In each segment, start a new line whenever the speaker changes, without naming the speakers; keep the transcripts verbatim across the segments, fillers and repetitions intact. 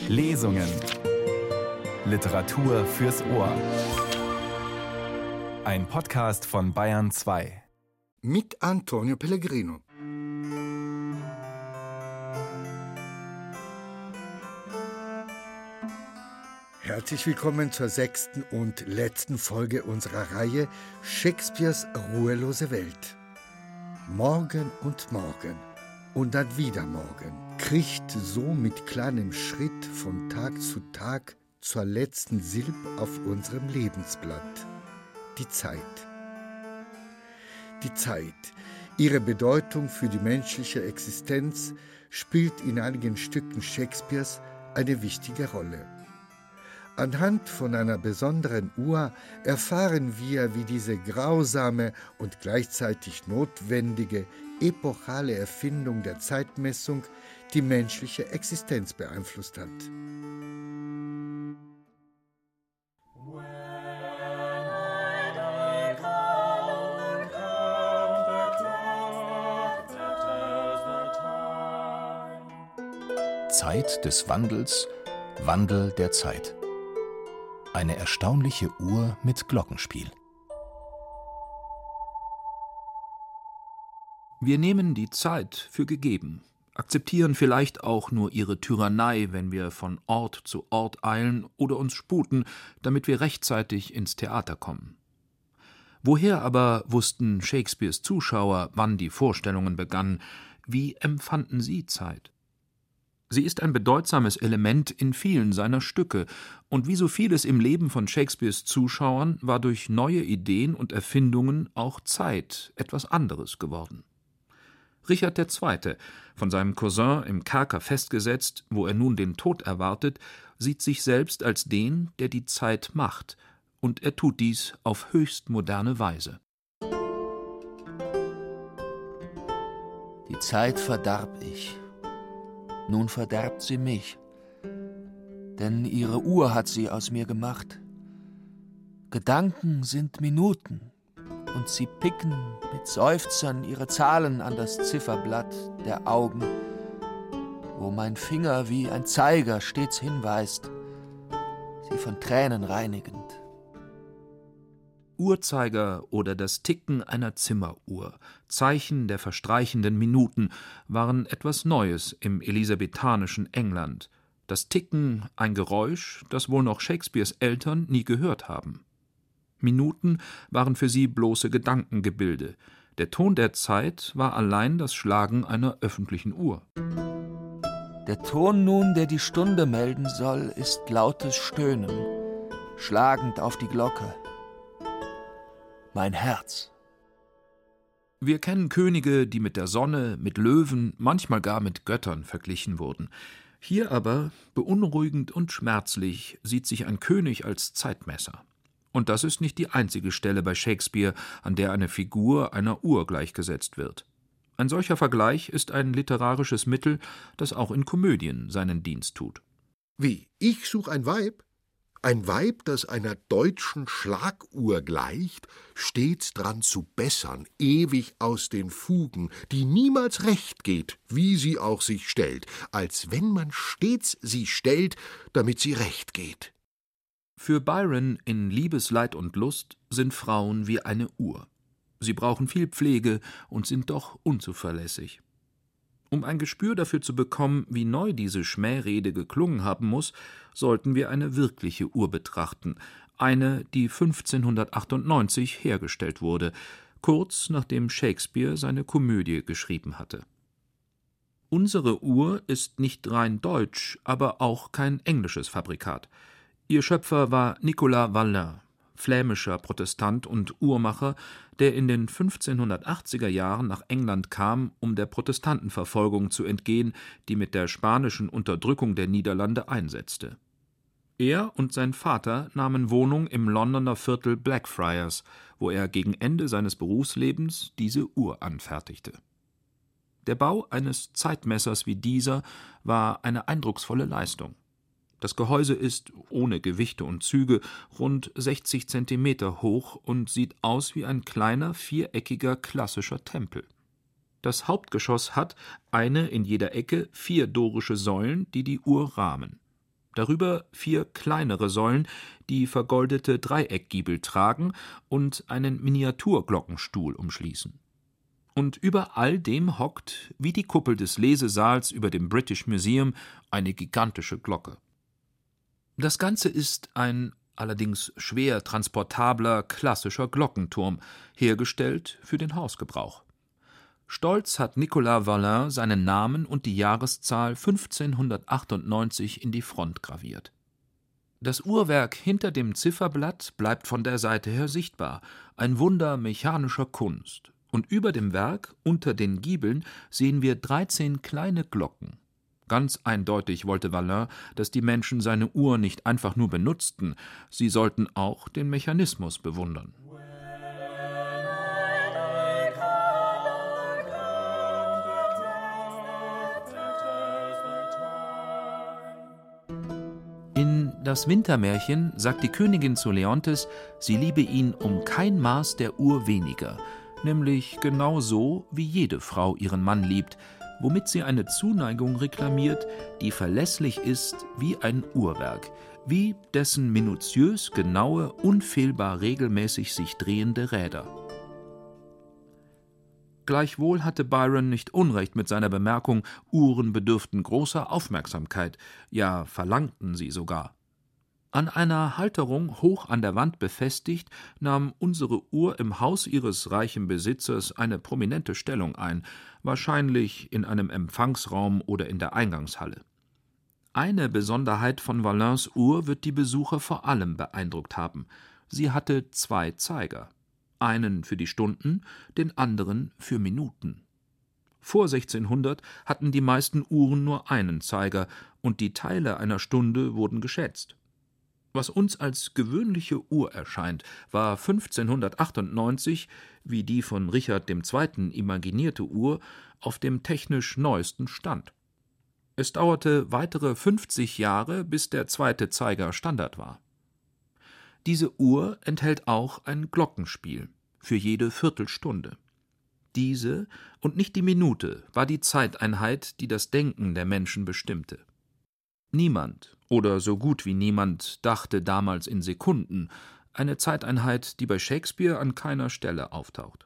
Lesungen. Literatur fürs Ohr. Ein Podcast von Bayern zwei.
Mit Antonio Pellegrino. Herzlich willkommen zur sechsten und letzten Folge unserer Reihe Shakespeares ruhelose Welt. Morgen und morgen und dann wieder morgen kriecht so mit kleinem Schritt von Tag zu Tag zur letzten Silb auf unserem Lebensblatt. Die Zeit. Die Zeit, ihre Bedeutung für die menschliche Existenz, spielt in einigen Stücken Shakespeares eine wichtige Rolle. Anhand von einer besonderen Uhr erfahren wir, wie diese grausame und gleichzeitig notwendige, epochale Erfindung der Zeitmessung die menschliche Existenz beeinflusst hat.
Zeit des Wandels, Wandel der Zeit. Eine erstaunliche Uhr mit Glockenspiel.
Wir nehmen die Zeit für gegeben, akzeptieren vielleicht auch nur ihre Tyrannei, wenn wir von Ort zu Ort eilen oder uns sputen, damit wir rechtzeitig ins Theater kommen. Woher aber wussten Shakespeares Zuschauer, wann die Vorstellungen begannen? Wie empfanden sie Zeit? Sie ist ein bedeutsames Element in vielen seiner Stücke, und wie so vieles im Leben von Shakespeares Zuschauern war durch neue Ideen und Erfindungen auch Zeit etwas anderes geworden. Richard der Zweite., von seinem Cousin im Kerker festgesetzt, wo er nun den Tod erwartet, sieht sich selbst als den, der die Zeit macht, und er tut dies auf höchst moderne Weise.
Die Zeit verdarb ich. Nun verderbt sie mich, denn ihre Uhr hat sie aus mir gemacht. Gedanken sind Minuten, und sie picken mit Seufzern ihre Zahlen an das Zifferblatt der Augen, wo mein Finger wie ein Zeiger stets hinweist, sie von Tränen reinigend.
Uhrzeiger oder das Ticken einer Zimmeruhr, Zeichen der verstreichenden Minuten, waren etwas Neues im elisabethanischen England. Das Ticken ein Geräusch, das wohl noch Shakespeares Eltern nie gehört haben. Minuten waren für sie bloße Gedankengebilde. Der Ton der Zeit war allein das Schlagen einer öffentlichen Uhr.
Der Ton nun, der die Stunde melden soll, ist lautes Stöhnen, schlagend auf die Glocke. Mein Herz.
Wir kennen Könige, die mit der Sonne, mit Löwen, manchmal gar mit Göttern verglichen wurden. Hier aber, beunruhigend und schmerzlich, sieht sich ein König als Zeitmesser. Und das ist nicht die einzige Stelle bei Shakespeare, an der eine Figur einer Uhr gleichgesetzt wird. Ein solcher Vergleich ist ein literarisches Mittel, das auch in Komödien seinen Dienst tut.
Wie, ich such ein Weib? Ein Weib, das einer deutschen Schlaguhr gleicht, stets dran zu bessern, ewig aus den Fugen, die niemals recht geht, wie sie auch sich stellt, als wenn man stets sie stellt, damit sie recht geht.
Für Byron in Liebes, Leid und Lust sind Frauen wie eine Uhr. Sie brauchen viel Pflege und sind doch unzuverlässig. Um ein Gespür dafür zu bekommen, wie neu diese Schmährede geklungen haben muss, sollten wir eine wirkliche Uhr betrachten, eine, die fünfzehnhundertachtundneunzig hergestellt wurde, kurz nachdem Shakespeare seine Komödie geschrieben hatte. Unsere Uhr ist nicht rein deutsch, aber auch kein englisches Fabrikat. Ihr Schöpfer war Nicolas Vallin, flämischer Protestant und Uhrmacher, der in den fünfzehnhundertachtziger Jahren nach England kam, um der Protestantenverfolgung zu entgehen, die mit der spanischen Unterdrückung der Niederlande einsetzte. Er und sein Vater nahmen Wohnung im Londoner Viertel Blackfriars, wo er gegen Ende seines Berufslebens diese Uhr anfertigte. Der Bau eines Zeitmessers wie dieser war eine eindrucksvolle Leistung. Das Gehäuse ist, ohne Gewichte und Züge, rund sechzig Zentimeter hoch und sieht aus wie ein kleiner, viereckiger, klassischer Tempel. Das Hauptgeschoss hat, eine in jeder Ecke, vier dorische Säulen, die die Uhr rahmen. Darüber vier kleinere Säulen, die vergoldete Dreieckgiebel tragen und einen Miniaturglockenstuhl umschließen. Und über all dem hockt, wie die Kuppel des Lesesaals über dem British Museum, eine gigantische Glocke. Das Ganze ist ein allerdings schwer transportabler, klassischer Glockenturm, hergestellt für den Hausgebrauch. Stolz hat Nicolas Vallin seinen Namen und die Jahreszahl fünfzehnhundertachtundneunzig in die Front graviert. Das Uhrwerk hinter dem Zifferblatt bleibt von der Seite her sichtbar, ein Wunder mechanischer Kunst. Und über dem Werk, unter den Giebeln, sehen wir dreizehn kleine Glocken. Ganz eindeutig wollte Vallin, dass die Menschen seine Uhr nicht einfach nur benutzten, sie sollten auch den Mechanismus bewundern. In Das Wintermärchen sagt die Königin zu Leontes, sie liebe ihn um kein Maß der Uhr weniger, nämlich genau so, wie jede Frau ihren Mann liebt, womit sie eine Zuneigung reklamiert, die verlässlich ist wie ein Uhrwerk, wie dessen minutiös genaue, unfehlbar regelmäßig sich drehende Räder. Gleichwohl hatte Byron nicht Unrecht mit seiner Bemerkung, Uhren bedürften großer Aufmerksamkeit, ja verlangten sie sogar. An einer Halterung hoch an der Wand befestigt, nahm unsere Uhr im Haus ihres reichen Besitzers eine prominente Stellung ein, wahrscheinlich in einem Empfangsraum oder in der Eingangshalle. Eine Besonderheit von Vallins Uhr wird die Besucher vor allem beeindruckt haben: Sie hatte zwei Zeiger, einen für die Stunden, den anderen für Minuten. Vor sechzehnhundert hatten die meisten Uhren nur einen Zeiger, und die Teile einer Stunde wurden geschätzt. Was uns als gewöhnliche Uhr erscheint, war fünfzehnhundertachtundneunzig, wie die von Richard der Zweite imaginierte Uhr, auf dem technisch neuesten Stand. Es dauerte weitere fünfzig Jahre, bis der zweite Zeiger Standard war. Diese Uhr enthält auch ein Glockenspiel für jede Viertelstunde. Diese und nicht die Minute war die Zeiteinheit, die das Denken der Menschen bestimmte. Niemand, oder so gut wie niemand, dachte damals in Sekunden, eine Zeiteinheit, die bei Shakespeare an keiner Stelle auftaucht.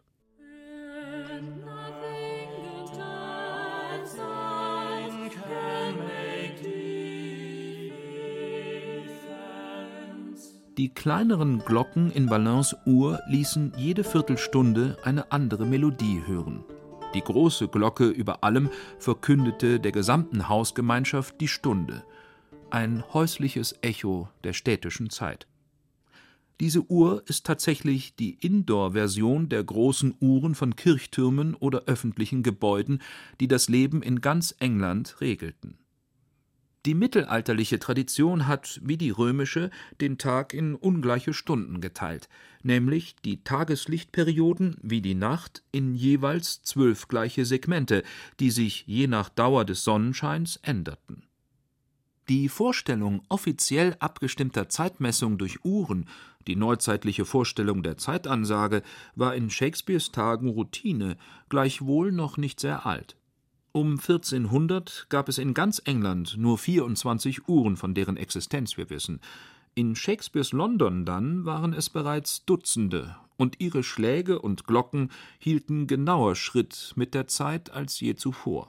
Die kleineren Glocken in Vallins Uhr ließen jede Viertelstunde eine andere Melodie hören. Die große Glocke über allem verkündete der gesamten Hausgemeinschaft die Stunde, ein häusliches Echo der städtischen Zeit. Diese Uhr ist tatsächlich die Indoor-Version der großen Uhren von Kirchtürmen oder öffentlichen Gebäuden, die das Leben in ganz England regelten. Die mittelalterliche Tradition hat, wie die römische, den Tag in ungleiche Stunden geteilt, nämlich die Tageslichtperioden wie die Nacht in jeweils zwölf gleiche Segmente, die sich je nach Dauer des Sonnenscheins änderten. Die Vorstellung offiziell abgestimmter Zeitmessung durch Uhren, die neuzeitliche Vorstellung der Zeitansage, war in Shakespeares Tagen Routine, gleichwohl noch nicht sehr alt. Um vierzehnhundert gab es in ganz England nur vierundzwanzig Uhren, von deren Existenz wir wissen. In Shakespeares London dann waren es bereits Dutzende, und ihre Schläge und Glocken hielten genauer Schritt mit der Zeit als je zuvor.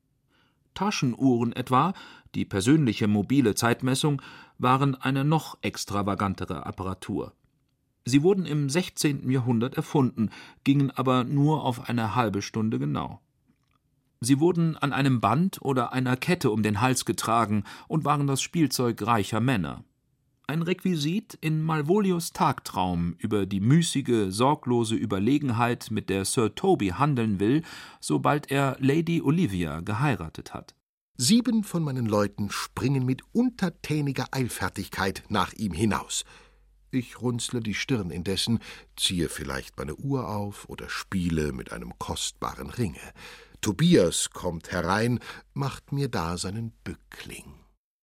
Taschenuhren etwa, die persönliche mobile Zeitmessung, waren eine noch extravagantere Apparatur. Sie wurden im sechzehnten Jahrhundert erfunden, gingen aber nur auf eine halbe Stunde genau. Sie wurden an einem Band oder einer Kette um den Hals getragen und waren das Spielzeug reicher Männer. Ein Requisit in Malvolios Tagtraum über die müßige, sorglose Überlegenheit, mit der Sir Toby handeln will, sobald er Lady Olivia geheiratet hat.
Sieben von meinen Leuten springen mit untertäniger Eilfertigkeit nach ihm hinaus. Ich runzle die Stirn indessen, ziehe vielleicht meine Uhr auf oder spiele mit einem kostbaren Ringe. Tobias kommt herein, macht mir da seinen Bückling.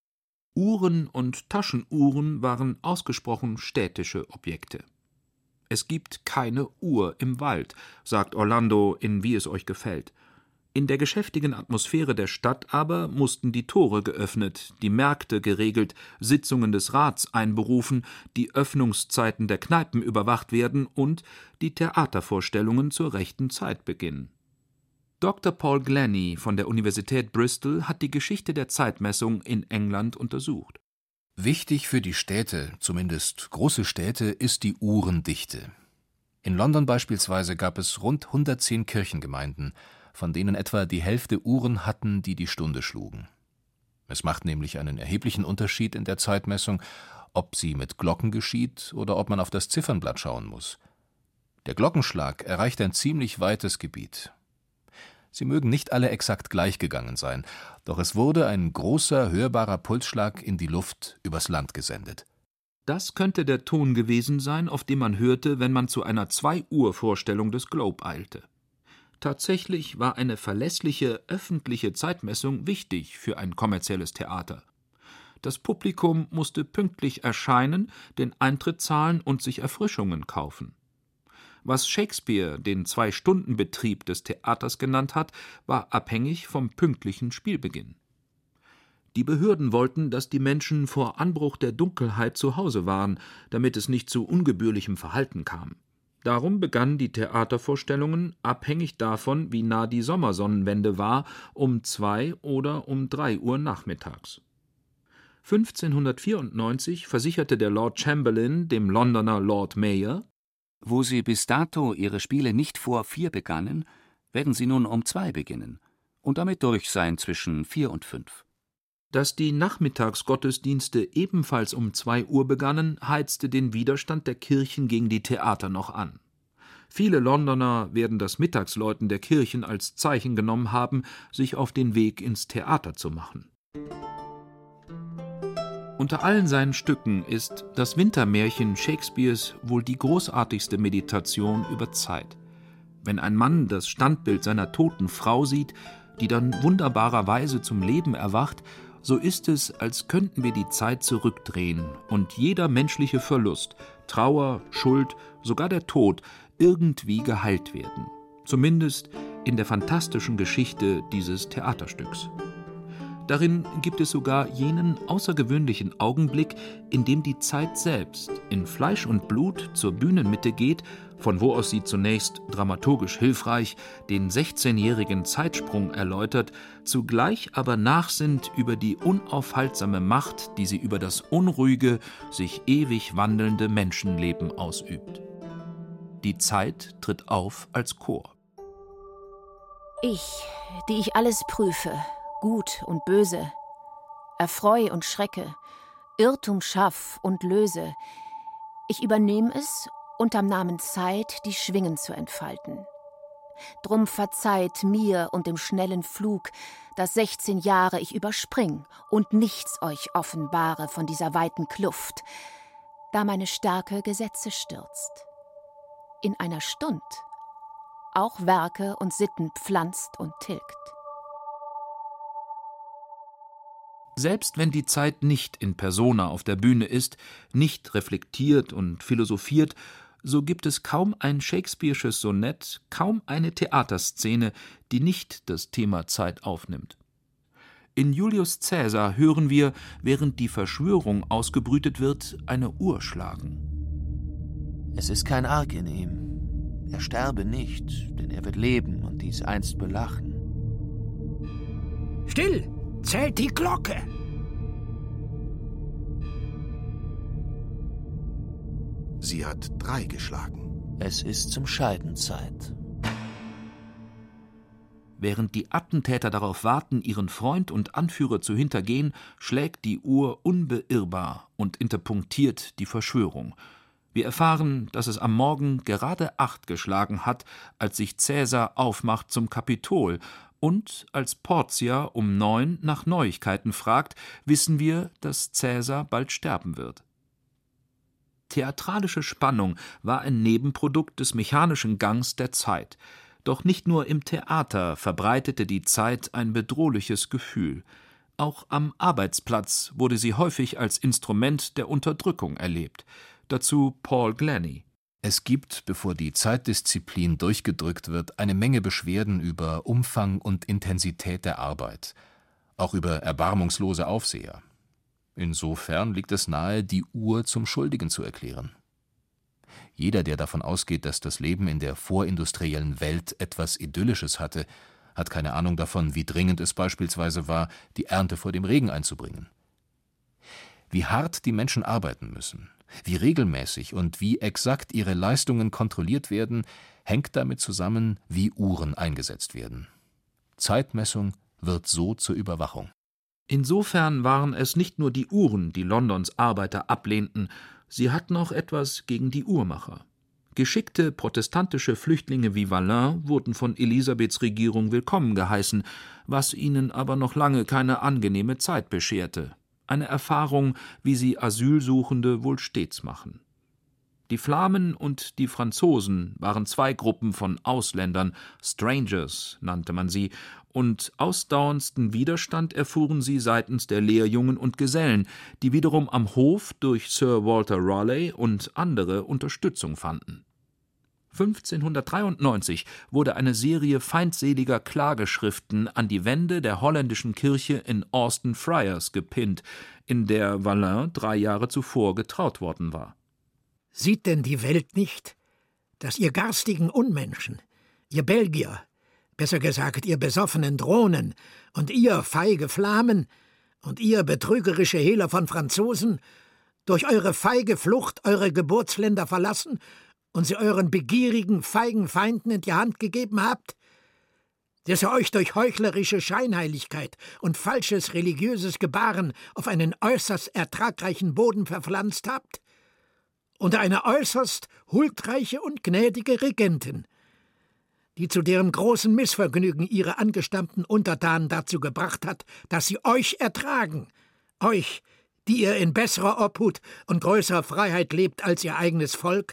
Uhren und Taschenuhren waren ausgesprochen städtische Objekte. »Es gibt keine Uhr im Wald«, sagt Orlando in »Wie es euch gefällt«. In der geschäftigen Atmosphäre der Stadt aber mussten die Tore geöffnet, die Märkte geregelt, Sitzungen des Rats einberufen, die Öffnungszeiten der Kneipen überwacht werden und die Theatervorstellungen zur rechten Zeit beginnen. Doktor Paul Glennie von der Universität Bristol hat die Geschichte der Zeitmessung in England untersucht.
Wichtig für die Städte, zumindest große Städte, ist die Uhrendichte. In London beispielsweise gab es rund hundertzehn Kirchengemeinden, von denen etwa die Hälfte Uhren hatten, die die Stunde schlugen. Es macht nämlich einen erheblichen Unterschied in der Zeitmessung, ob sie mit Glocken geschieht oder ob man auf das Ziffernblatt schauen muss. Der Glockenschlag erreicht ein ziemlich weites Gebiet. Sie mögen nicht alle exakt gleich gegangen sein, doch es wurde ein großer, hörbarer Pulsschlag in die Luft übers Land gesendet.
Das könnte der Ton gewesen sein, auf dem man hörte, wenn man zu einer zwei-Uhr-Vorstellung des Globe eilte. Tatsächlich war eine verlässliche öffentliche Zeitmessung wichtig für ein kommerzielles Theater. Das Publikum musste pünktlich erscheinen, den Eintritt zahlen und sich Erfrischungen kaufen. Was Shakespeare den Zwei-Stunden-Betrieb des Theaters genannt hat, war abhängig vom pünktlichen Spielbeginn. Die Behörden wollten, dass die Menschen vor Anbruch der Dunkelheit zu Hause waren, damit es nicht zu ungebührlichem Verhalten kam. Darum begannen die Theatervorstellungen, abhängig davon, wie nah die Sommersonnenwende war, um zwei oder um drei Uhr nachmittags. fünfzehnhundertvierundneunzig versicherte der Lord Chamberlain dem Londoner Lord Mayor:
»Wo Sie bis dato Ihre Spiele nicht vor vier begannen, werden sie nun um zwei beginnen und damit durch sein zwischen vier und fünf.«
Dass die Nachmittagsgottesdienste ebenfalls um zwei Uhr begannen, heizte den Widerstand der Kirchen gegen die Theater noch an. Viele Londoner werden das Mittagsläuten der Kirchen als Zeichen genommen haben, sich auf den Weg ins Theater zu machen. Unter allen seinen Stücken ist das Wintermärchen Shakespeares wohl die großartigste Meditation über Zeit. Wenn ein Mann das Standbild seiner toten Frau sieht, die dann wunderbarerweise zum Leben erwacht, so ist es, als könnten wir die Zeit zurückdrehen und jeder menschliche Verlust, Trauer, Schuld, sogar der Tod irgendwie geheilt werden. Zumindest in der fantastischen Geschichte dieses Theaterstücks. Darin gibt es sogar jenen außergewöhnlichen Augenblick, in dem die Zeit selbst in Fleisch und Blut zur Bühnenmitte geht, von wo aus sie zunächst dramaturgisch hilfreich den sechzehnjährigen Zeitsprung erläutert, zugleich aber nachsinnt über die unaufhaltsame Macht, die sie über das unruhige, sich ewig wandelnde Menschenleben ausübt. Die Zeit tritt auf als Chor.
Ich, die ich alles prüfe, Gut und Böse, erfreu und schrecke, Irrtum schaff und löse, ich übernehm es, unterm Namen Zeit die Schwingen zu entfalten. Drum verzeiht mir und dem schnellen Flug, dass sechzehn Jahre ich überspring und nichts euch offenbare von dieser weiten Kluft, da meine Stärke Gesetze stürzt. In einer Stund auch Werke und Sitten pflanzt und tilgt.
Selbst wenn die Zeit nicht in persona auf der Bühne ist, nicht reflektiert und philosophiert, so gibt es kaum ein Shakespearesches Sonett, kaum eine Theaterszene, die nicht das Thema Zeit aufnimmt. In Julius Caesar hören wir, während die Verschwörung ausgebrütet wird, eine Uhr schlagen.
Es ist kein Arg in ihm. Er sterbe nicht, denn er wird leben und dies einst belachen.
Still! Zählt die Glocke!
Sie hat drei geschlagen.
Es ist zum Scheiden Zeit.
Während die Attentäter darauf warten, ihren Freund und Anführer zu hintergehen, schlägt die Uhr unbeirrbar und interpunktiert die Verschwörung. Wir erfahren, dass es am Morgen gerade acht geschlagen hat, als sich Caesar aufmacht zum Kapitol. Und als Portia um neun nach Neuigkeiten fragt, wissen wir, dass Caesar bald sterben wird. Theatralische Spannung war ein Nebenprodukt des mechanischen Gangs der Zeit. Doch nicht nur im Theater verbreitete die Zeit ein bedrohliches Gefühl. Auch am Arbeitsplatz wurde sie häufig als Instrument der Unterdrückung erlebt. Dazu Paul Glennie.
Es gibt, bevor die Zeitdisziplin durchgedrückt wird, eine Menge Beschwerden über Umfang und Intensität der Arbeit, auch über erbarmungslose Aufseher. Insofern liegt es nahe, die Uhr zum Schuldigen zu erklären. Jeder, der davon ausgeht, dass das Leben in der vorindustriellen Welt etwas Idyllisches hatte, hat keine Ahnung davon, wie dringend es beispielsweise war, die Ernte vor dem Regen einzubringen. Wie hart die Menschen arbeiten müssen, wie regelmäßig und wie exakt ihre Leistungen kontrolliert werden, hängt damit zusammen, wie Uhren eingesetzt werden. Zeitmessung wird so zur Überwachung.
Insofern waren es nicht nur die Uhren, die Londons Arbeiter ablehnten, sie hatten auch etwas gegen die Uhrmacher. Geschickte protestantische Flüchtlinge wie Vallin wurden von Elisabeths Regierung willkommen geheißen, was ihnen aber noch lange keine angenehme Zeit bescherte. Eine Erfahrung, wie sie Asylsuchende wohl stets machen. Die Flamen und die Franzosen waren zwei Gruppen von Ausländern, Strangers nannte man sie, und ausdauerndsten Widerstand erfuhren sie seitens der Lehrjungen und Gesellen, die wiederum am Hof durch Sir Walter Raleigh und andere Unterstützung fanden. fünfzehnhundertdreiundneunzig wurde eine Serie feindseliger Klageschriften an die Wände der holländischen Kirche in Austin Friars gepinnt, in der Vallin drei Jahre zuvor getraut worden war.
Sieht denn die Welt nicht, dass ihr garstigen Unmenschen, ihr Belgier, besser gesagt ihr besoffenen Drohnen und ihr feige Flamen und ihr betrügerische Hehler von Franzosen durch eure feige Flucht eure Geburtsländer verlassen und sie euren begierigen, feigen Feinden in die Hand gegeben habt? Dass ihr euch durch heuchlerische Scheinheiligkeit und falsches religiöses Gebaren auf einen äußerst ertragreichen Boden verpflanzt habt? Unter eine äußerst huldreiche und gnädige Regentin, die zu deren großen Missvergnügen ihre angestammten Untertanen dazu gebracht hat, dass sie euch ertragen, euch, die ihr in besserer Obhut und größerer Freiheit lebt als ihr eigenes Volk?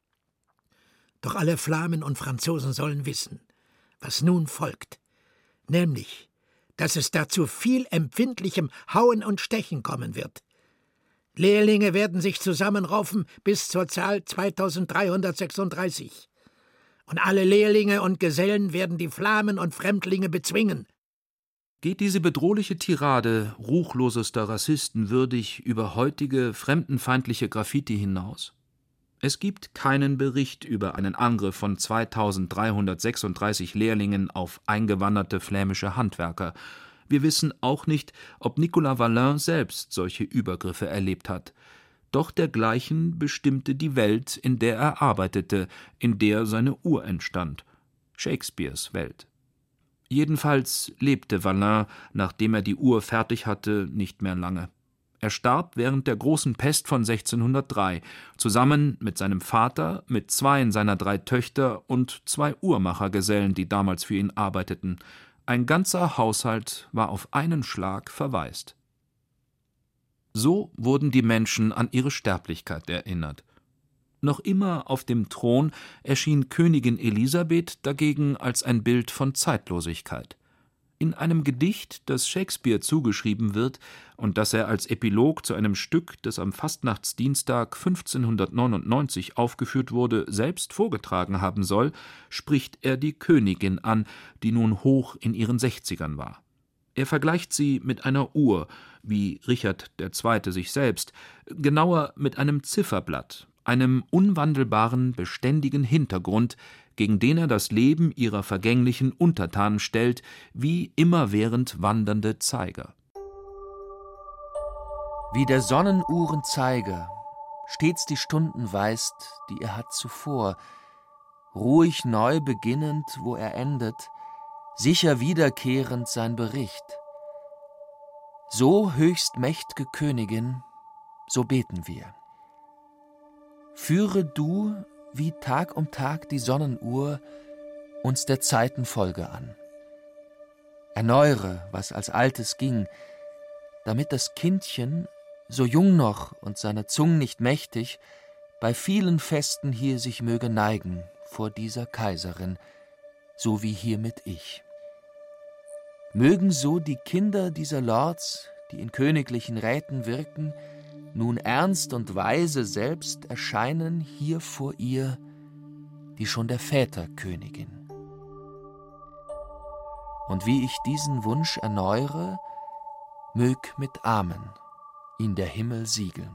Doch alle Flamen und Franzosen sollen wissen, was nun folgt, nämlich, dass es dazu viel empfindlichem Hauen und Stechen kommen wird. Lehrlinge werden sich zusammenraufen bis zur Zahl zweitausenddreihundertsechsunddreißig. Und alle Lehrlinge und Gesellen werden die Flamen und Fremdlinge bezwingen.
Geht diese bedrohliche Tirade ruchlosester Rassisten würdig über heutige fremdenfeindliche Graffiti hinaus? Es gibt keinen Bericht über einen Angriff von zweitausenddreihundertsechsunddreißig Lehrlingen auf eingewanderte flämische Handwerker. Wir wissen auch nicht, ob Nicolas Vallin selbst solche Übergriffe erlebt hat. Doch dergleichen bestimmte die Welt, in der er arbeitete, in der seine Uhr entstand. Shakespeares Welt. Jedenfalls lebte Vallin, nachdem er die Uhr fertig hatte, nicht mehr lange. Er starb während der großen Pest von sechzehnhundertdrei, zusammen mit seinem Vater, mit zweien seiner drei Töchter und zwei Uhrmachergesellen, die damals für ihn arbeiteten. Ein ganzer Haushalt war auf einen Schlag verwaist. So wurden die Menschen an ihre Sterblichkeit erinnert. Noch immer auf dem Thron erschien Königin Elisabeth dagegen als ein Bild von Zeitlosigkeit. In einem Gedicht, das Shakespeare zugeschrieben wird und das er als Epilog zu einem Stück, das am Fastnachtsdienstag fünfzehnhundertneunundneunzig aufgeführt wurde, selbst vorgetragen haben soll, spricht er die Königin an, die nun hoch in ihren Sechzigern war. Er vergleicht sie mit einer Uhr, wie Richard der Zweite sich selbst, genauer mit einem Zifferblatt, einem unwandelbaren, beständigen Hintergrund, gegen den er das Leben ihrer vergänglichen Untertanen stellt, wie immerwährend wandernde Zeiger.
Wie der Sonnenuhrenzeiger stets die Stunden weist, die er hat zuvor, ruhig neu beginnend, wo er endet, sicher wiederkehrend sein Bericht. So höchst mächt'ge Königin, so beten wir. Führe du, wie Tag um Tag die Sonnenuhr, uns der Zeiten Folge an. Erneuere, was als Altes ging, damit das Kindchen, so jung noch und seiner Zung nicht mächtig, bei vielen Festen hier sich möge neigen vor dieser Kaiserin, so wie hiermit ich. Mögen so die Kinder dieser Lords, die in königlichen Räten wirken, nun ernst und weise selbst erscheinen hier vor ihr, die schon der Väter Königin. Und wie ich diesen Wunsch erneuere, mög mit Amen ihn der Himmel siegeln.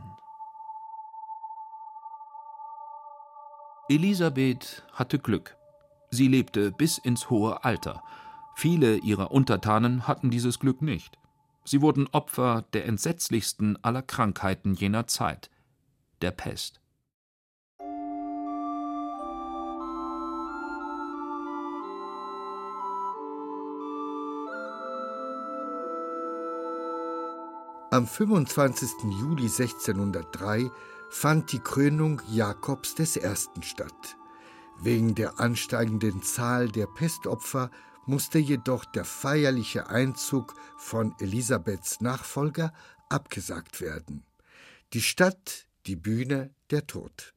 Elisabeth hatte Glück. Sie lebte bis ins hohe Alter. Viele ihrer Untertanen hatten dieses Glück nicht. Sie wurden Opfer der entsetzlichsten aller Krankheiten jener Zeit, der Pest.
Am fünfundzwanzigsten Juli sechzehnhundertdrei fand die Krönung Jakobs des Ersten statt. Wegen der ansteigenden Zahl der Pestopfer musste jedoch der feierliche Einzug von Elisabeths Nachfolger abgesagt werden. Die Stadt, die Bühne, der Tod.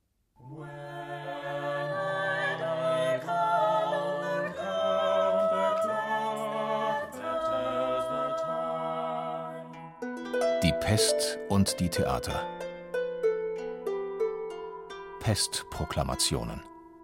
Die Pest und die Theater. Pestproklamationen.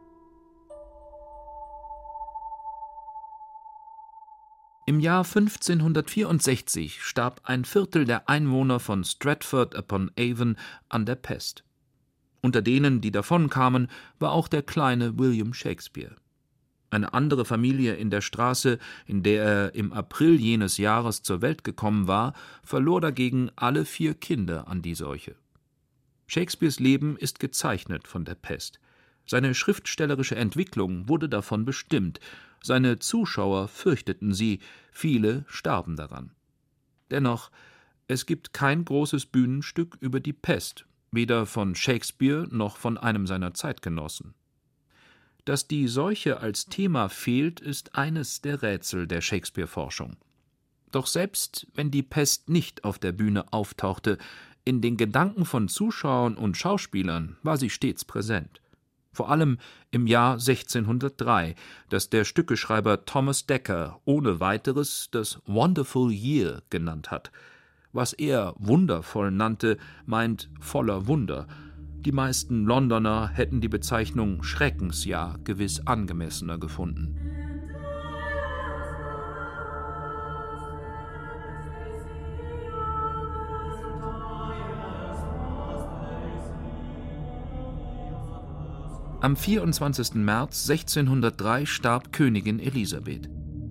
Im Jahr fünfzehnhundertvierundsechzig starb ein Viertel der Einwohner von Stratford-upon-Avon an der Pest. Unter denen, die davonkamen, war auch der kleine William Shakespeare. Eine andere Familie in der Straße, in der er im April jenes Jahres zur Welt gekommen war, verlor dagegen alle vier Kinder an die Seuche. Shakespeares Leben ist gezeichnet von der Pest. Seine schriftstellerische Entwicklung wurde davon bestimmt. Seine Zuschauer fürchteten sie, viele starben daran. Dennoch, es gibt kein großes Bühnenstück über die Pest, weder von Shakespeare noch von einem seiner Zeitgenossen. Dass die Seuche als Thema fehlt, ist eines der Rätsel der Shakespeare-Forschung. Doch selbst wenn die Pest nicht auf der Bühne auftauchte, in den Gedanken von Zuschauern und Schauspielern war sie stets präsent. Vor allem im Jahr sechzehnhundertdrei, das der Stückeschreiber Thomas Dekker ohne weiteres das Wonderful Year genannt hat. Was er wundervoll nannte, meint voller Wunder. Die meisten Londoner hätten die Bezeichnung Schreckensjahr gewiss angemessener gefunden. Am vierundzwanzigsten März sechzehnhundertdrei starb Königin Elisabeth.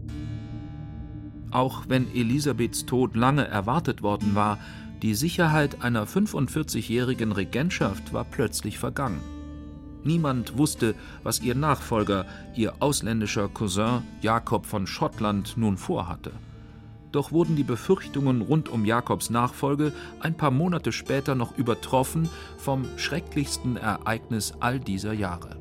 Auch wenn Elisabeths Tod lange erwartet worden war, die Sicherheit einer fünfundvierzigjährigen Regentschaft war plötzlich vergangen. Niemand wusste, was ihr Nachfolger, ihr ausländischer Cousin Jakob von Schottland, nun vorhatte. Doch wurden die Befürchtungen rund um Jakobs Nachfolge ein paar Monate später noch übertroffen vom schrecklichsten Ereignis all dieser Jahre.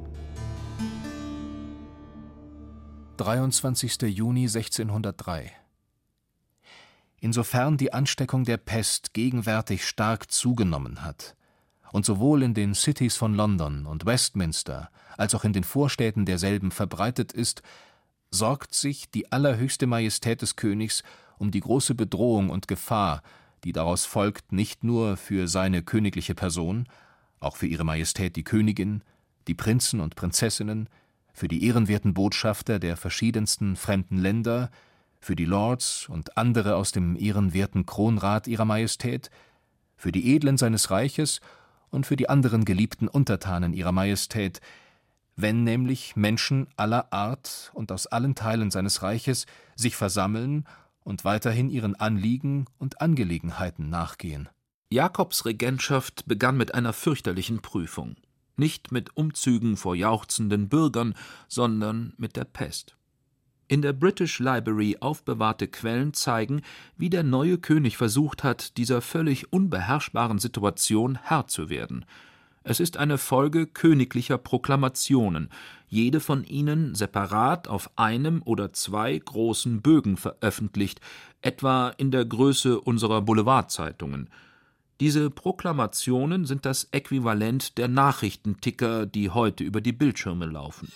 dreiundzwanzigster Juni sechzehnhundertdrei. Insofern die Ansteckung der Pest gegenwärtig stark zugenommen hat und sowohl in den Citys von London und Westminster als auch in den Vorstädten derselben verbreitet ist, sorgt sich die allerhöchste Majestät des Königs um die große Bedrohung und Gefahr, die daraus folgt, nicht nur für seine königliche Person, auch für ihre Majestät die Königin, die Prinzen und Prinzessinnen, für die ehrenwerten Botschafter der verschiedensten fremden Länder, für die Lords und andere aus dem ehrenwerten Kronrat ihrer Majestät, für die Edlen seines Reiches und für die anderen geliebten Untertanen ihrer Majestät, wenn nämlich Menschen aller Art und aus allen Teilen seines Reiches sich versammeln und weiterhin ihren Anliegen und Angelegenheiten nachgehen.
Jakobs Regentschaft begann mit einer fürchterlichen Prüfung. Nicht mit Umzügen vor jauchzenden Bürgern, sondern mit der Pest. In der British Library aufbewahrte Quellen zeigen, wie der neue König versucht hat, dieser völlig unbeherrschbaren Situation Herr zu werden. Es ist eine Folge königlicher Proklamationen, jede von ihnen separat auf einem oder zwei großen Bögen veröffentlicht, etwa in der Größe unserer Boulevardzeitungen. Diese Proklamationen sind das Äquivalent der Nachrichtenticker, die heute über die Bildschirme laufen.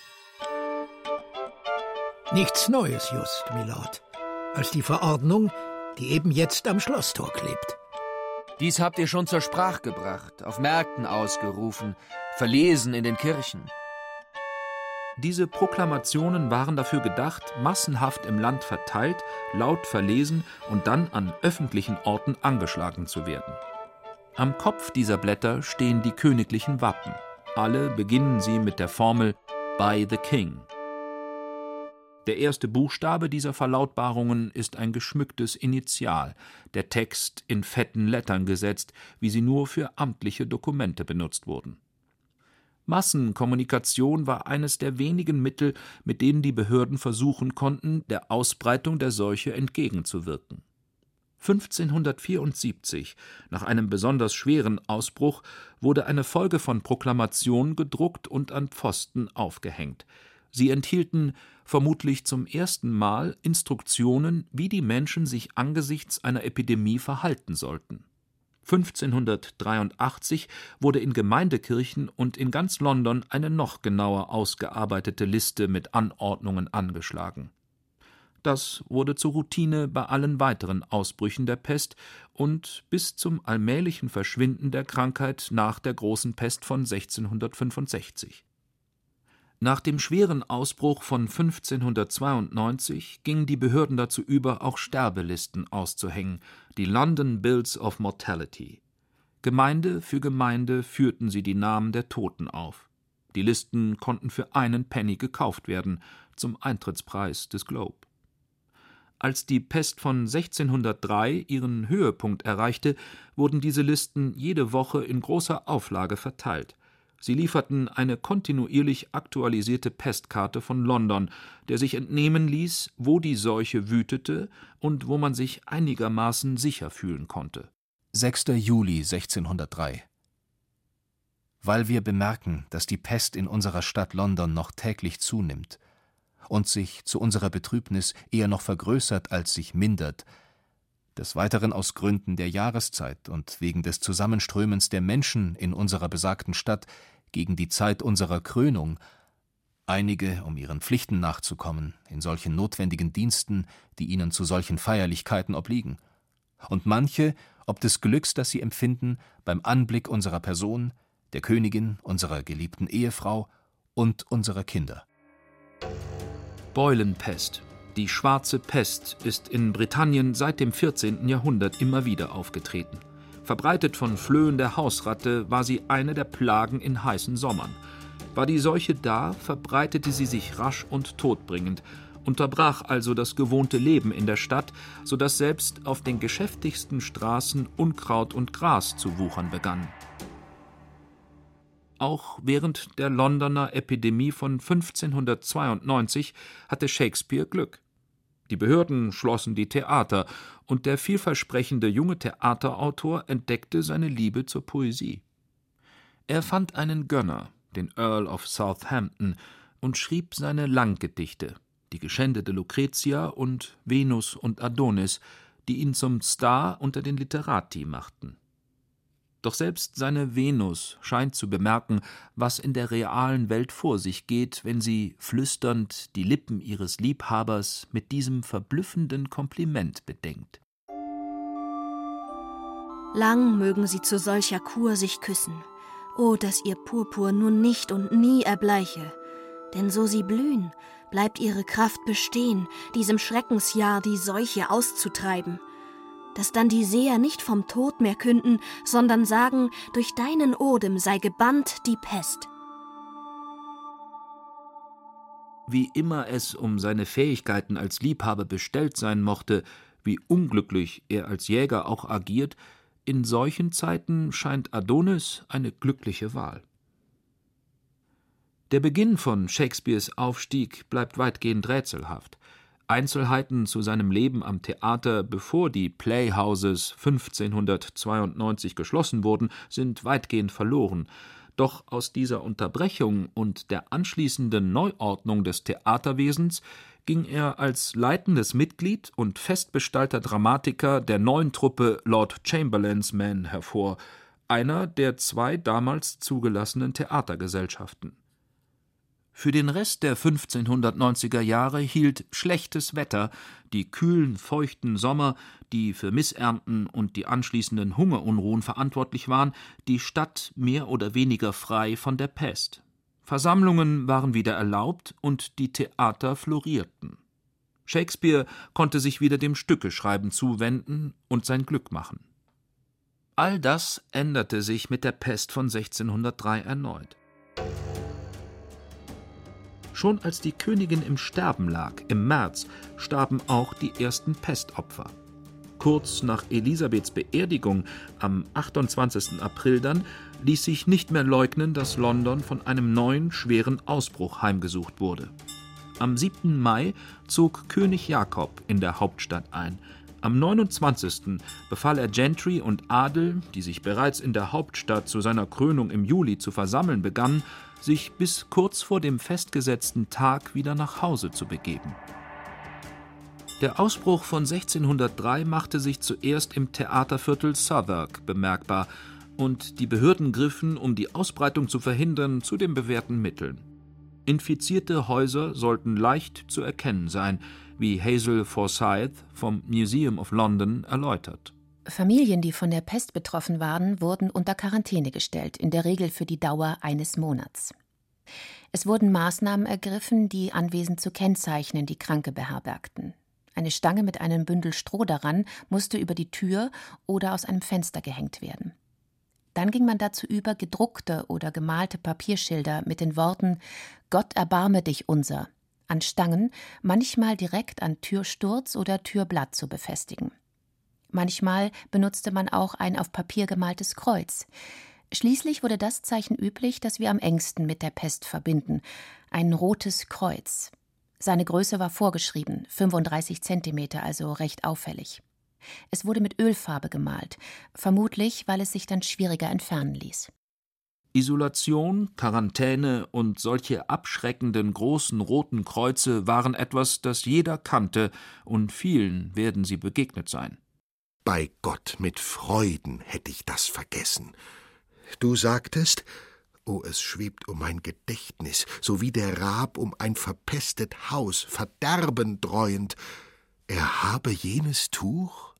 Nichts Neues, just, Milord, als die Verordnung, die eben jetzt am Schlosstor klebt.
Dies habt ihr schon zur Sprache gebracht, auf Märkten ausgerufen, verlesen in den Kirchen.
Diese Proklamationen waren dafür gedacht, massenhaft im Land verteilt, laut verlesen und dann an öffentlichen Orten angeschlagen zu werden. Am Kopf dieser Blätter stehen die königlichen Wappen. Alle beginnen sie mit der Formel By the King. Der erste Buchstabe dieser Verlautbarungen ist ein geschmücktes Initial, der Text in fetten Lettern gesetzt, wie sie nur für amtliche Dokumente benutzt wurden. Massenkommunikation war eines der wenigen Mittel, mit denen die Behörden versuchen konnten, der Ausbreitung der Seuche entgegenzuwirken. fünfzehnhundertvierundsiebzig, nach einem besonders schweren Ausbruch, wurde eine Folge von Proklamationen gedruckt und an Pfosten aufgehängt. Sie enthielten vermutlich zum ersten Mal Instruktionen, wie die Menschen sich angesichts einer Epidemie verhalten sollten. fünfzehnhundertdreiundachtzig wurde in Gemeindekirchen und in ganz London eine noch genauer ausgearbeitete Liste mit Anordnungen angeschlagen. Das wurde zur Routine bei allen weiteren Ausbrüchen der Pest und bis zum allmählichen Verschwinden der Krankheit nach der Großen Pest von sechzehnhundertfünfundsechzig. Nach dem schweren Ausbruch von fünfzehnhundertzweiundneunzig gingen die Behörden dazu über, auch Sterbelisten auszuhängen, die London Bills of Mortality. Gemeinde für Gemeinde führten sie die Namen der Toten auf. Die Listen konnten für einen Penny gekauft werden, zum Eintrittspreis des Globe. Als die Pest von sechzehnhundertdrei ihren Höhepunkt erreichte, wurden diese Listen jede Woche in großer Auflage verteilt. Sie lieferten eine kontinuierlich aktualisierte Pestkarte von London, der sich entnehmen ließ, wo die Seuche wütete und wo man sich einigermaßen sicher fühlen konnte.
sechster Juli sechzehnhundertdrei. Weil wir bemerken, dass die Pest in unserer Stadt London noch täglich zunimmt und sich zu unserer Betrübnis eher noch vergrößert als sich mindert, des Weiteren aus Gründen der Jahreszeit und wegen des Zusammenströmens der Menschen in unserer besagten Stadt gegen die Zeit unserer Krönung, einige, um ihren Pflichten nachzukommen, in solchen notwendigen Diensten, die ihnen zu solchen Feierlichkeiten obliegen, und manche, ob des Glücks, das sie empfinden, beim Anblick unserer Person, der Königin, unserer geliebten Ehefrau und unserer Kinder.
Beulenpest. Die schwarze Pest ist in Britannien seit dem vierzehnten Jahrhundert immer wieder aufgetreten. Verbreitet von Flöhen der Hausratte, war sie eine der Plagen in heißen Sommern. War die Seuche da, verbreitete sie sich rasch und todbringend, unterbrach also das gewohnte Leben in der Stadt, so dass selbst auf den geschäftigsten Straßen Unkraut und Gras zu wuchern begann. Auch während der Londoner Epidemie von fünfzehnhundertzweiundneunzig hatte Shakespeare Glück. Die Behörden schlossen die Theater, und der vielversprechende junge Theaterautor entdeckte seine Liebe zur Poesie. Er fand einen Gönner, den Earl of Southampton, und schrieb seine Langgedichte, die geschändete Lucretia und Venus und Adonis, die ihn zum Star unter den Literati machten. Doch selbst seine Venus scheint zu bemerken, was in der realen Welt vor sich geht, wenn sie flüsternd die Lippen ihres Liebhabers mit diesem verblüffenden Kompliment bedenkt.
Lang mögen sie zu solcher Kur sich küssen, oh, dass ihr Purpur nun nicht und nie erbleiche, denn so sie blühen, bleibt ihre Kraft bestehen, diesem Schreckensjahr die Seuche auszutreiben, dass dann die Seher nicht vom Tod mehr künden, sondern sagen, durch deinen Odem sei gebannt die Pest.
Wie immer es um seine Fähigkeiten als Liebhaber bestellt sein mochte, wie unglücklich er als Jäger auch agiert, in solchen Zeiten scheint Adonis eine glückliche Wahl. Der Beginn von Shakespeares Aufstieg bleibt weitgehend rätselhaft. Einzelheiten zu seinem Leben am Theater, bevor die Playhouses fünfzehnhundertzweiundneunzig geschlossen wurden, sind weitgehend verloren. Doch aus dieser Unterbrechung und der anschließenden Neuordnung des Theaterwesens ging er als leitendes Mitglied und festbestallter Dramatiker der neuen Truppe Lord Chamberlain's Men hervor, einer der zwei damals zugelassenen Theatergesellschaften. Für den Rest der fünfzehnhundertneunziger Jahre hielt schlechtes Wetter, die kühlen, feuchten Sommer, die für Missernten und die anschließenden Hungerunruhen verantwortlich waren, die Stadt mehr oder weniger frei von der Pest. Versammlungen waren wieder erlaubt und die Theater florierten. Shakespeare konnte sich wieder dem Stückeschreiben zuwenden und sein Glück machen. All das änderte sich mit der Pest von sechzehnhundertdrei erneut. Schon als die Königin im Sterben lag, im März, starben auch die ersten Pestopfer. Kurz nach Elisabeths Beerdigung am achtundzwanzigsten April dann ließ sich nicht mehr leugnen, dass London von einem neuen, schweren Ausbruch heimgesucht wurde. Am siebten Mai zog König Jakob in der Hauptstadt ein. Am neunundzwanzigsten befahl er Gentry und Adel, die sich bereits in der Hauptstadt zu seiner Krönung im Juli zu versammeln begannen, sich bis kurz vor dem festgesetzten Tag wieder nach Hause zu begeben. Der Ausbruch von sechzehnhundertdrei machte sich zuerst im Theaterviertel Southwark bemerkbar, und die Behörden griffen, um die Ausbreitung zu verhindern, zu den bewährten Mitteln. Infizierte Häuser sollten leicht zu erkennen sein, wie Hazel Forsyth vom Museum of London erläutert.
Familien, die von der Pest betroffen waren, wurden unter Quarantäne gestellt, in der Regel für die Dauer eines Monats. Es wurden Maßnahmen ergriffen, die Anwesen zu kennzeichnen, die Kranke beherbergten. Eine Stange mit einem Bündel Stroh daran musste über die Tür oder aus einem Fenster gehängt werden. Dann ging man dazu über, gedruckte oder gemalte Papierschilder mit den Worten »Gott erbarme dich unser« an Stangen, manchmal direkt an Türsturz oder Türblatt zu befestigen. Manchmal benutzte man auch ein auf Papier gemaltes Kreuz. Schließlich wurde das Zeichen üblich, das wir am engsten mit der Pest verbinden, ein rotes Kreuz. Seine Größe war vorgeschrieben, fünfunddreißig Zentimeter, also recht auffällig. Es wurde mit Ölfarbe gemalt, vermutlich, weil es sich dann schwieriger entfernen ließ.
Isolation, Quarantäne und solche abschreckenden großen roten Kreuze waren etwas, das jeder kannte, und vielen werden sie begegnet sein.
Bei Gott, mit Freuden hätte ich das vergessen. Du sagtest, oh, es schwebt um mein Gedächtnis, so wie der Rab um ein verpestet Haus, Verderben dreuend. Er habe jenes Tuch?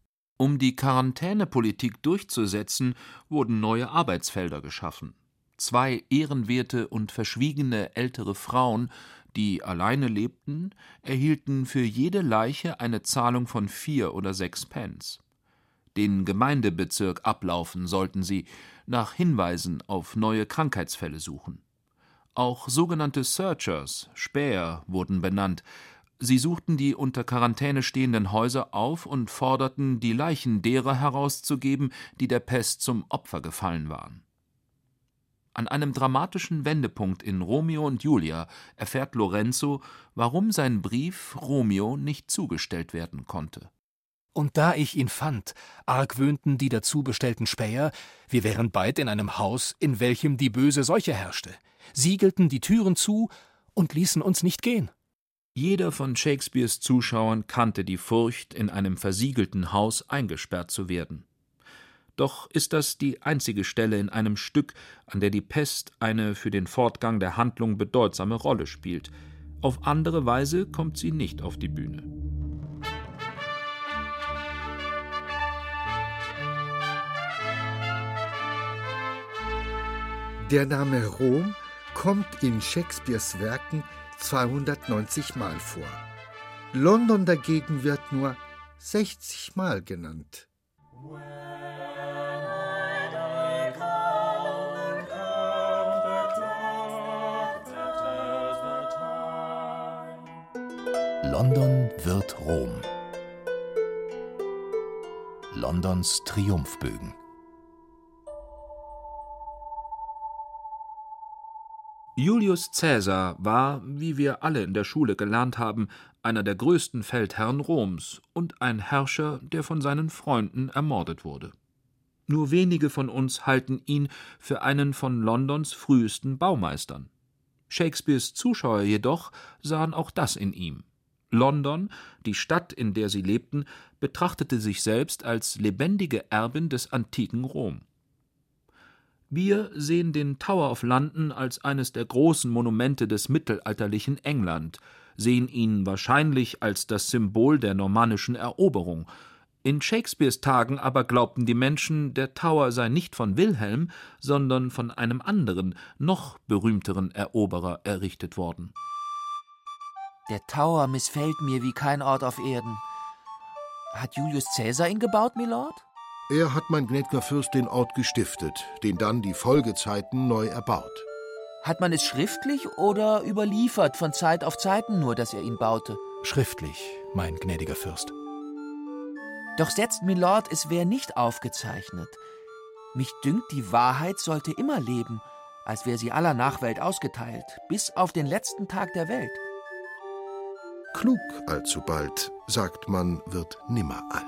Um die Quarantänepolitik durchzusetzen, wurden neue Arbeitsfelder geschaffen. Zwei ehrenwerte und verschwiegene ältere Frauen, die alleine lebten, erhielten für jede Leiche eine Zahlung von vier oder sechs Pence. Den Gemeindebezirk ablaufen sollten sie, nach Hinweisen auf neue Krankheitsfälle suchen. Auch sogenannte Searchers, Späher, wurden benannt. Sie suchten die unter Quarantäne stehenden Häuser auf und forderten, die Leichen derer herauszugeben, die der Pest zum Opfer gefallen waren. An einem dramatischen Wendepunkt in Romeo und Julia erfährt Lorenzo, warum sein Brief Romeo nicht zugestellt werden konnte.
Und da ich ihn fand, argwöhnten die dazu bestellten Späher, wir wären bald in einem Haus, in welchem die böse Seuche herrschte, siegelten die Türen zu und ließen uns nicht gehen.
Jeder von Shakespeares Zuschauern kannte die Furcht, in einem versiegelten Haus eingesperrt zu werden. Doch ist das die einzige Stelle in einem Stück, an der die Pest eine für den Fortgang der Handlung bedeutsame Rolle spielt. Auf andere Weise kommt sie nicht auf die Bühne.
Der Name Rom kommt in Shakespeares Werken zweihundertneunzig Mal vor. London dagegen wird nur sechzig Mal genannt.
London wird Rom. Londons Triumphbögen.
Julius Caesar war, wie wir alle in der Schule gelernt haben, einer der größten Feldherren Roms und ein Herrscher, der von seinen Freunden ermordet wurde. Nur wenige von uns halten ihn für einen von Londons frühesten Baumeistern. Shakespeares Zuschauer jedoch sahen auch das in ihm. London, die Stadt, in der sie lebten, betrachtete sich selbst als lebendige Erbin des antiken Rom. Wir sehen den Tower of London als eines der großen Monumente des mittelalterlichen England, sehen ihn wahrscheinlich als das Symbol der normannischen Eroberung. In Shakespeares Tagen aber glaubten die Menschen, der Tower sei nicht von Wilhelm, sondern von einem anderen, noch berühmteren Eroberer errichtet worden.
Der Tower missfällt mir wie kein Ort auf Erden. Hat Julius Caesar ihn gebaut, Milord?
Er hat, mein gnädiger Fürst, den Ort gestiftet, den dann die Folgezeiten neu erbaut.
Hat man es schriftlich oder überliefert von Zeit auf Zeiten nur, dass er ihn baute?
Schriftlich, mein gnädiger Fürst.
Doch setzt Milord, es wäre nicht aufgezeichnet. Mich dünkt, die Wahrheit sollte immer leben, als wäre sie aller Nachwelt ausgeteilt, bis auf den letzten Tag der Welt.
Klug allzubald, sagt man, wird nimmer alt.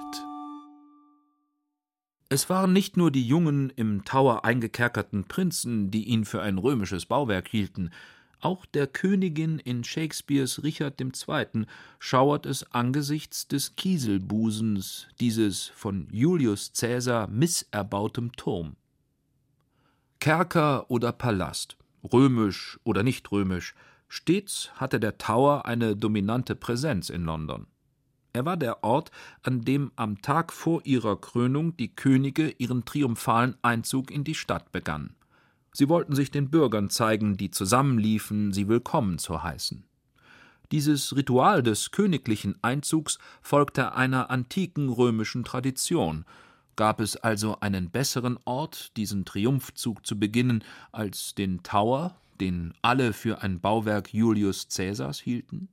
Es waren nicht nur die jungen, im Tower eingekerkerten Prinzen, die ihn für ein römisches Bauwerk hielten. Auch der Königin in Shakespeares Richard der Zweite. schauert es angesichts des Kieselbusens, dieses von Julius Caesar misserbautem Turm. Kerker oder Palast, römisch oder nicht römisch, stets hatte der Tower eine dominante Präsenz in London. Er war der Ort, an dem am Tag vor ihrer Krönung die Könige ihren triumphalen Einzug in die Stadt begannen. Sie wollten sich den Bürgern zeigen, die zusammenliefen, sie willkommen zu heißen. Dieses Ritual des königlichen Einzugs folgte einer antiken römischen Tradition. Gab es also einen besseren Ort, diesen Triumphzug zu beginnen, als den Tower, den alle für ein Bauwerk Julius Caesars hielten?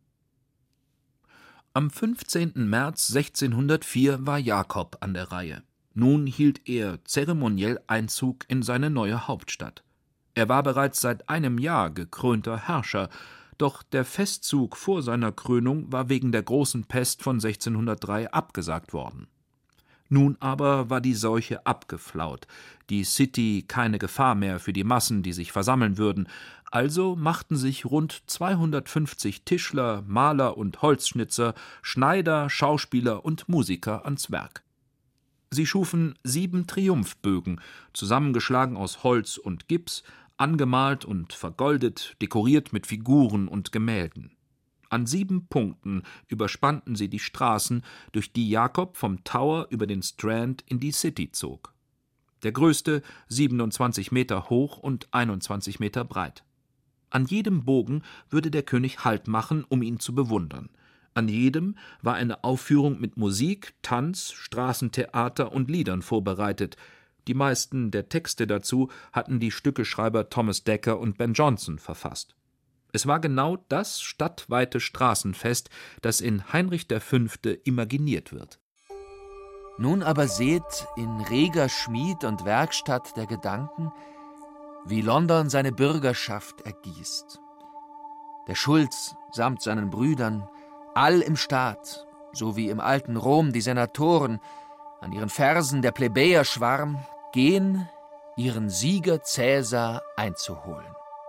Am fünfzehnten März sechzehnhundertvier war Jakob an der Reihe. Nun hielt er zeremoniell Einzug in seine neue Hauptstadt. Er war bereits seit einem Jahr gekrönter Herrscher, doch der Festzug vor seiner Krönung war wegen der großen Pest von sechzehnhundertdrei abgesagt worden. Nun aber war die Seuche abgeflaut, die City keine Gefahr mehr für die Massen, die sich versammeln würden, also machten sich rund zweihundertfünfzig Tischler, Maler und Holzschnitzer, Schneider, Schauspieler und Musiker ans Werk. Sie schufen sieben Triumphbögen, zusammengeschlagen aus Holz und Gips, angemalt und vergoldet, dekoriert mit Figuren und Gemälden. An sieben Punkten überspannten sie die Straßen, durch die Jakob vom Tower über den Strand in die City zog. Der größte siebenundzwanzig Meter hoch und einundzwanzig Meter breit. An jedem Bogen würde der König Halt machen, um ihn zu bewundern. An jedem war eine Aufführung mit Musik, Tanz, Straßentheater und Liedern vorbereitet. Die meisten der Texte dazu hatten die Stückeschreiber Thomas Dekker und Ben Jonson verfasst. Es war genau das stadtweite Straßenfest, das in Heinrich der Fünfte imaginiert wird.
Nun aber seht in reger Schmied und Werkstatt der Gedanken, wie London seine Bürgerschaft ergießt. Der Schulz samt seinen Brüdern, all im Staat, so wie im alten Rom die Senatoren, an ihren Fersen der Plebejerschwarm, gehen, ihren Sieger Cäsar einzuholen.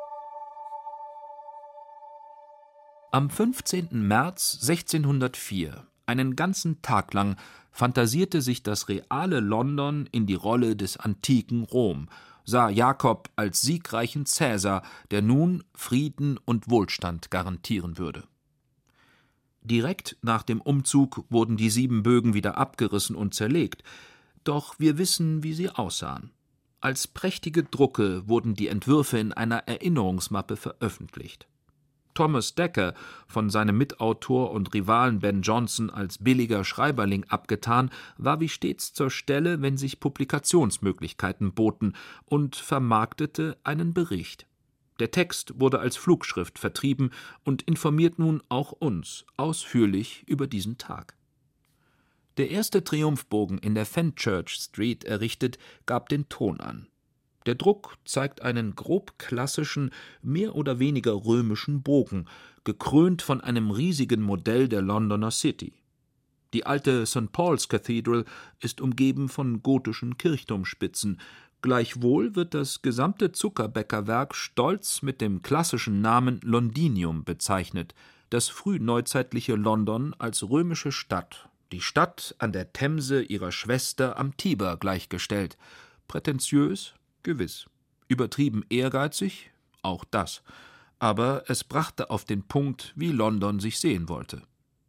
Am fünfzehnten März sechzehnhundertvier, einen ganzen Tag lang, fantasierte sich das reale London in die Rolle des antiken Rom, sah Jakob als siegreichen Cäsar, der nun Frieden und Wohlstand garantieren würde. Direkt nach dem Umzug wurden die sieben Bögen wieder abgerissen und zerlegt, doch wir wissen, wie sie aussahen. Als prächtige Drucke wurden die Entwürfe in einer Erinnerungsmappe veröffentlicht. Thomas Dekker, von seinem Mitautor und Rivalen Ben Jonson als billiger Schreiberling abgetan, war wie stets zur Stelle, wenn sich Publikationsmöglichkeiten boten, und vermarktete einen Bericht. Der Text wurde als Flugschrift vertrieben und informiert nun auch uns ausführlich über diesen Tag. Der erste Triumphbogen in der Fenchurch Street errichtet, gab den Ton an. Der Druck zeigt einen grob klassischen, mehr oder weniger römischen Bogen, gekrönt von einem riesigen Modell der Londoner City. Die alte Saint Paul's Cathedral ist umgeben von gotischen Kirchturmspitzen. Gleichwohl wird das gesamte Zuckerbäckerwerk stolz mit dem klassischen Namen Londinium bezeichnet, das frühneuzeitliche London als römische Stadt, die Stadt an der Themse ihrer Schwester am Tiber gleichgestellt, prätentiös, gewiss. Übertrieben ehrgeizig, auch das, aber es brachte auf den Punkt, wie London sich sehen wollte.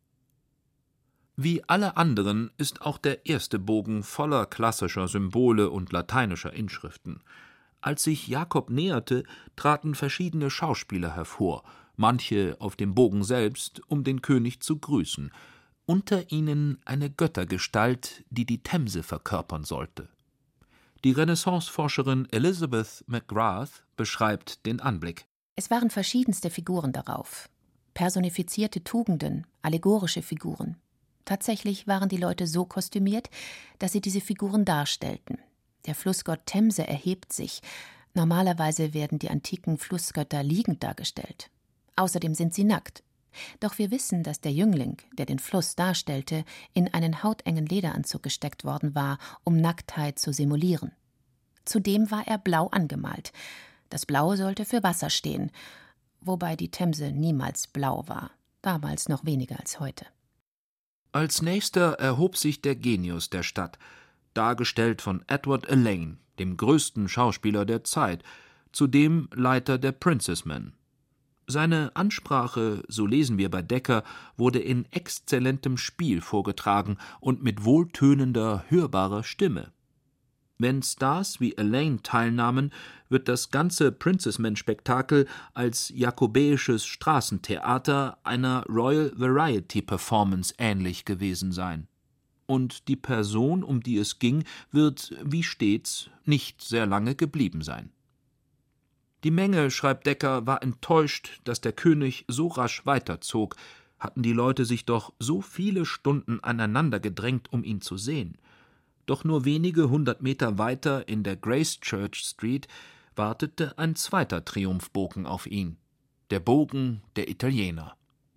Wie alle anderen ist auch der erste Bogen voller klassischer Symbole und lateinischer Inschriften. Als sich Jakob näherte, traten verschiedene Schauspieler hervor, manche auf dem Bogen selbst, um den König zu grüßen, unter ihnen eine Göttergestalt, die die Themse verkörpern sollte. Die Renaissance-Forscherin Elizabeth McGrath beschreibt den Anblick.
Es waren verschiedenste Figuren darauf. Personifizierte Tugenden, allegorische Figuren. Tatsächlich waren die Leute so kostümiert, dass sie diese Figuren darstellten. Der Flussgott Themse erhebt sich. Normalerweise werden die antiken Flussgötter liegend dargestellt. Außerdem sind sie nackt. Doch wir wissen, dass der Jüngling, der den Fluss darstellte, in einen hautengen Lederanzug gesteckt worden war, um Nacktheit zu simulieren. Zudem war er blau angemalt. Das Blau sollte für Wasser stehen, wobei die Themse niemals blau war, damals noch weniger als heute.
Als nächster erhob sich der Genius der Stadt, dargestellt von Edward Alleyne, dem größten Schauspieler der Zeit, zudem Leiter der Princess Men. Seine Ansprache, so lesen wir bei Dekker, wurde in exzellentem Spiel vorgetragen und mit wohltönender, hörbarer Stimme. Wenn Stars wie Alleyne teilnahmen, wird das ganze Princess-Men-Spektakel als jakobäisches Straßentheater einer Royal Variety Performance ähnlich gewesen sein. Und die Person, um die es ging, wird, wie stets, nicht sehr lange geblieben sein. Die Menge, schreibt Dekker, war enttäuscht, dass der König so rasch weiterzog. Hatten die Leute sich doch so viele Stunden aneinander gedrängt, um ihn zu sehen. Doch nur wenige hundert Meter weiter in der Gracechurch Street wartete ein zweiter Triumphbogen auf ihn, der Bogen der Italiener.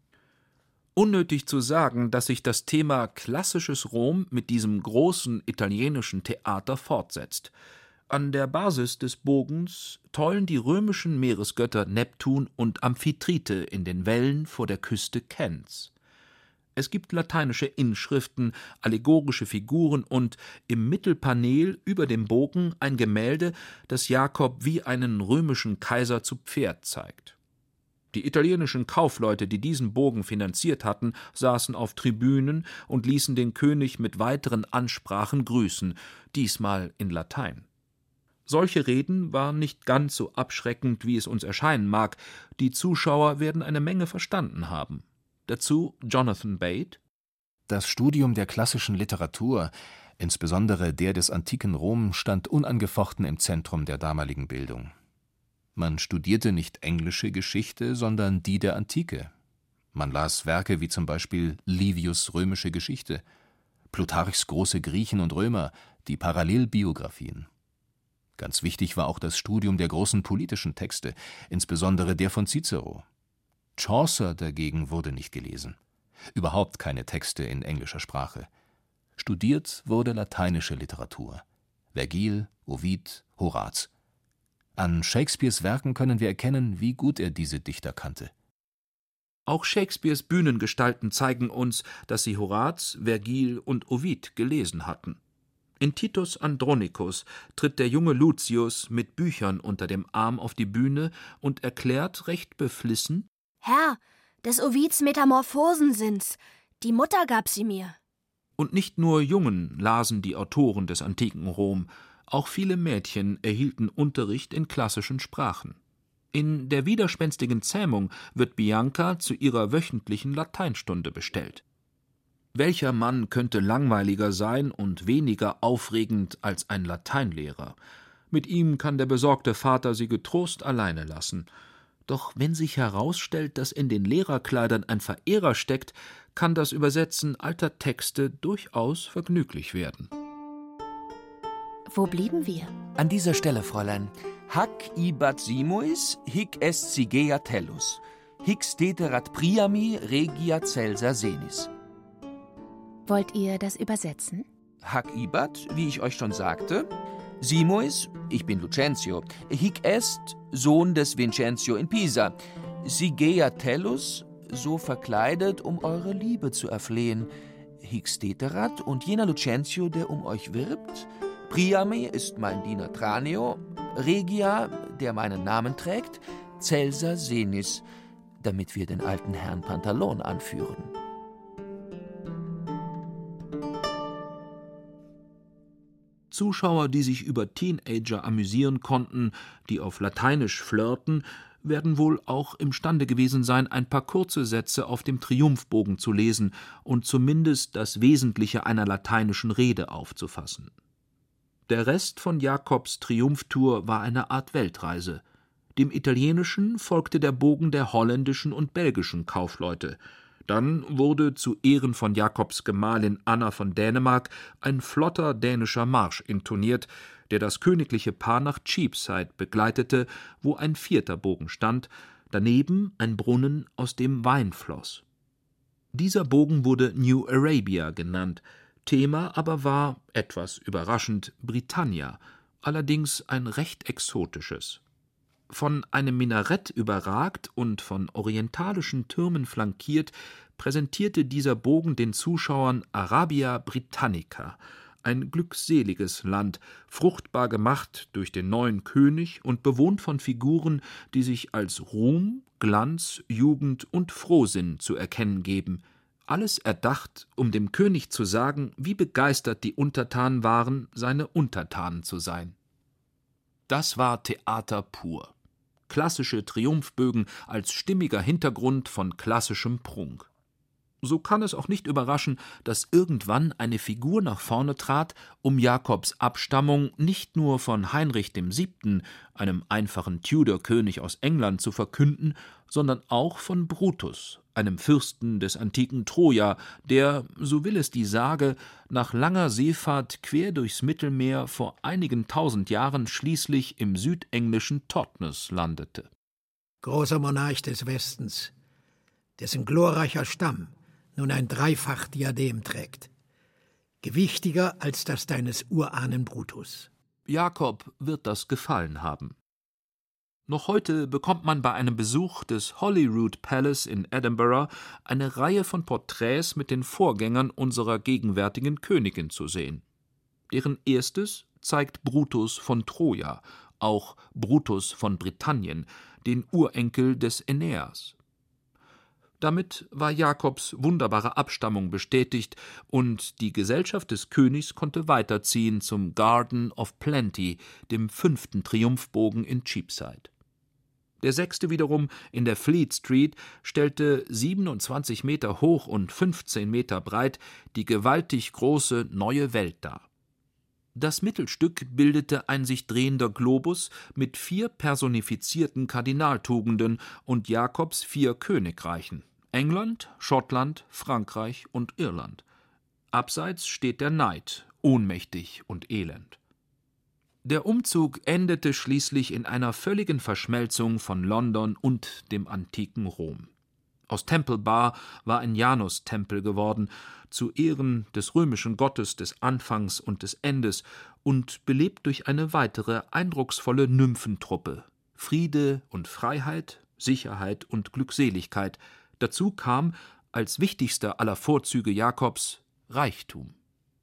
Unnötig zu sagen, dass sich das Thema klassisches Rom mit diesem großen italienischen Theater fortsetzt. An der Basis des Bogens tollen die römischen Meeresgötter Neptun und Amphitrite in den Wellen vor der Küste Kents. Es gibt lateinische Inschriften, allegorische Figuren und im Mittelpanel über dem Bogen ein Gemälde, das Jakob wie einen römischen Kaiser zu Pferd zeigt. Die italienischen Kaufleute, die diesen Bogen finanziert hatten, saßen auf Tribünen und ließen den König mit weiteren Ansprachen grüßen, diesmal in Latein. Solche Reden waren nicht ganz so abschreckend, wie es uns erscheinen mag. Die Zuschauer werden eine Menge verstanden haben. Dazu Jonathan Bate:
Das Studium der klassischen Literatur, insbesondere der des antiken Rom, stand unangefochten im Zentrum der damaligen Bildung. Man studierte nicht englische Geschichte, sondern die der Antike. Man las Werke wie zum Beispiel Livius' Römische Geschichte, Plutarchs große Griechen und Römer, die Parallelbiographien. Ganz wichtig war auch das Studium der großen politischen Texte, insbesondere der von Cicero. Chaucer dagegen wurde nicht gelesen. Überhaupt keine Texte in englischer Sprache. Studiert wurde lateinische Literatur. Vergil, Ovid, Horaz. An Shakespeares Werken können wir erkennen, wie gut er diese Dichter kannte.
Auch Shakespeares Bühnengestalten zeigen uns, dass sie Horaz, Vergil und Ovid gelesen hatten. In Titus Andronicus tritt der junge Lucius mit Büchern unter dem Arm auf die Bühne und erklärt recht beflissen:
»Herr, des Ovids Metamorphosen sind's. Die Mutter gab sie mir.«
Und nicht nur Jungen lasen die Autoren des antiken Rom, auch viele Mädchen erhielten Unterricht in klassischen Sprachen. In der widerspenstigen Zähmung wird Bianca zu ihrer wöchentlichen Lateinstunde bestellt. Welcher Mann könnte langweiliger sein und weniger aufregend als ein Lateinlehrer? Mit ihm kann der besorgte Vater sie getrost alleine lassen. Doch wenn sich herausstellt, dass in den Lehrerkleidern ein Verehrer steckt, kann das Übersetzen alter Texte durchaus vergnüglich werden.
Wo blieben wir?
An dieser Stelle, Fräulein. Hac ibat simuis, hic est sigea tellus. Hic steterat priami regia celsa senis.
Wollt ihr das übersetzen?
Hac ibat, wie ich euch schon sagte. Simuis, ich bin Lucentio. Hic est, Sohn des Vincentio in Pisa. Sigea tellus, so verkleidet, um eure Liebe zu erflehen. Hic steterat, und jener Lucentio, der um euch wirbt. Priami ist mein Diener Tranio, Regia, der meinen Namen trägt, Celsa Senis, damit wir den alten Herrn Pantalon anführen.
Zuschauer, die sich über Teenager amüsieren konnten, die auf Lateinisch flirten, werden wohl auch imstande gewesen sein, ein paar kurze Sätze auf dem Triumphbogen zu lesen und zumindest das Wesentliche einer lateinischen Rede aufzufassen. Der Rest von Jakobs Triumphtour war eine Art Weltreise. Dem italienischen folgte der Bogen der holländischen und belgischen Kaufleute. Dann wurde zu Ehren von Jakobs Gemahlin Anna von Dänemark ein flotter dänischer Marsch intoniert, der das königliche Paar nach Cheapside begleitete, wo ein vierter Bogen stand, daneben ein Brunnen, aus dem Wein floss. Dieser Bogen wurde New Arabia genannt, Thema aber war, etwas überraschend, Britannia, allerdings ein recht exotisches. Von einem Minarett überragt und von orientalischen Türmen flankiert, präsentierte dieser Bogen den Zuschauern Arabia Britannica, ein glückseliges Land, fruchtbar gemacht durch den neuen König und bewohnt von Figuren, die sich als Ruhm, Glanz, Jugend und Frohsinn zu erkennen geben, alles erdacht, um dem König zu sagen, wie begeistert die Untertanen waren, seine Untertanen zu sein. Das war Theater pur. Klassische Triumphbögen als stimmiger Hintergrund von klassischem Prunk. So kann es auch nicht überraschen, dass irgendwann eine Figur nach vorne trat, um Jakobs Abstammung nicht nur von Heinrich dem Siebten, einem einfachen Tudor-König aus England, zu verkünden, sondern auch von Brutus, einem Fürsten des antiken Troja, der, so will es die Sage, nach langer Seefahrt quer durchs Mittelmeer vor einigen tausend Jahren schließlich im südenglischen Totnes landete.
Großer Monarch des Westens, dessen glorreicher Stamm nun ein dreifach Diadem trägt, gewichtiger als das deines Urahnen Brutus.
Jakob wird das gefallen haben. Noch heute bekommt man bei einem Besuch des Holyrood Palace in Edinburgh eine Reihe von Porträts mit den Vorgängern unserer gegenwärtigen Königin zu sehen. Deren erstes zeigt Brutus von Troja, auch Brutus von Britannien, den Urenkel des Aeneas. Damit war Jakobs wunderbare Abstammung bestätigt und die Gesellschaft des Königs konnte weiterziehen zum Garden of Plenty, dem fünften Triumphbogen in Cheapside. Der sechste wiederum in der Fleet Street stellte siebenundzwanzig Meter hoch und fünfzehn Meter breit die gewaltig große Neue Welt dar. Das Mittelstück bildete ein sich drehender Globus mit vier personifizierten Kardinaltugenden und Jakobs vier Königreichen: England, Schottland, Frankreich und Irland. Abseits steht der Neid, ohnmächtig und elend. Der Umzug endete schließlich in einer völligen Verschmelzung von London und dem antiken Rom. Aus Temple Bar war ein Janustempel geworden, zu Ehren des römischen Gottes des Anfangs und des Endes und belebt durch eine weitere eindrucksvolle Nymphentruppe. Friede und Freiheit, Sicherheit und Glückseligkeit. Dazu kam, als wichtigster aller Vorzüge Jakobs, Reichtum.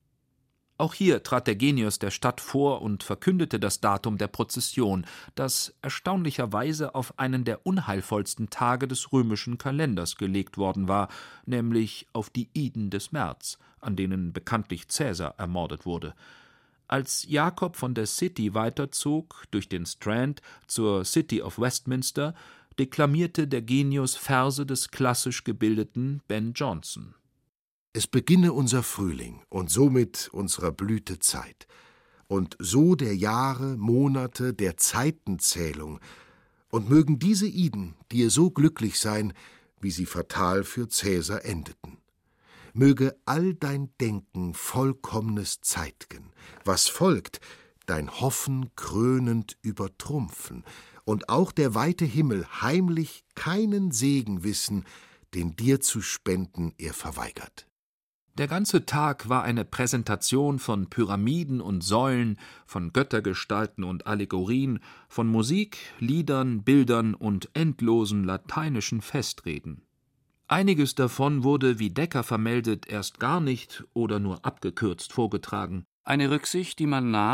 Auch hier trat der Genius der Stadt vor und verkündete das Datum der Prozession, das erstaunlicherweise auf einen der unheilvollsten Tage des römischen Kalenders gelegt worden war, nämlich auf die Iden des März, an denen bekanntlich Cäsar ermordet wurde. Als Jakob von der City weiterzog, durch den Strand zur City of Westminster, deklamierte der Genius Verse des klassisch gebildeten Ben Jonson.
Es beginne unser Frühling und somit unserer Blütezeit, und so der Jahre, Monate, der Zeitenzählung, und mögen diese Iden dir so glücklich sein, wie sie fatal für Cäsar endeten. Möge all dein Denken vollkommnes zeitgen, was folgt, dein Hoffen krönend übertrumpfen, und auch der weite Himmel heimlich keinen Segen wissen, den dir zu spenden er verweigert.
Der ganze Tag war eine Präsentation von Pyramiden und Säulen, von Göttergestalten und Allegorien, von Musik, Liedern, Bildern und endlosen lateinischen Festreden. Einiges davon wurde, wie Decker vermeldet, erst gar nicht oder nur abgekürzt vorgetragen.
Eine Rücksicht, die man nahm,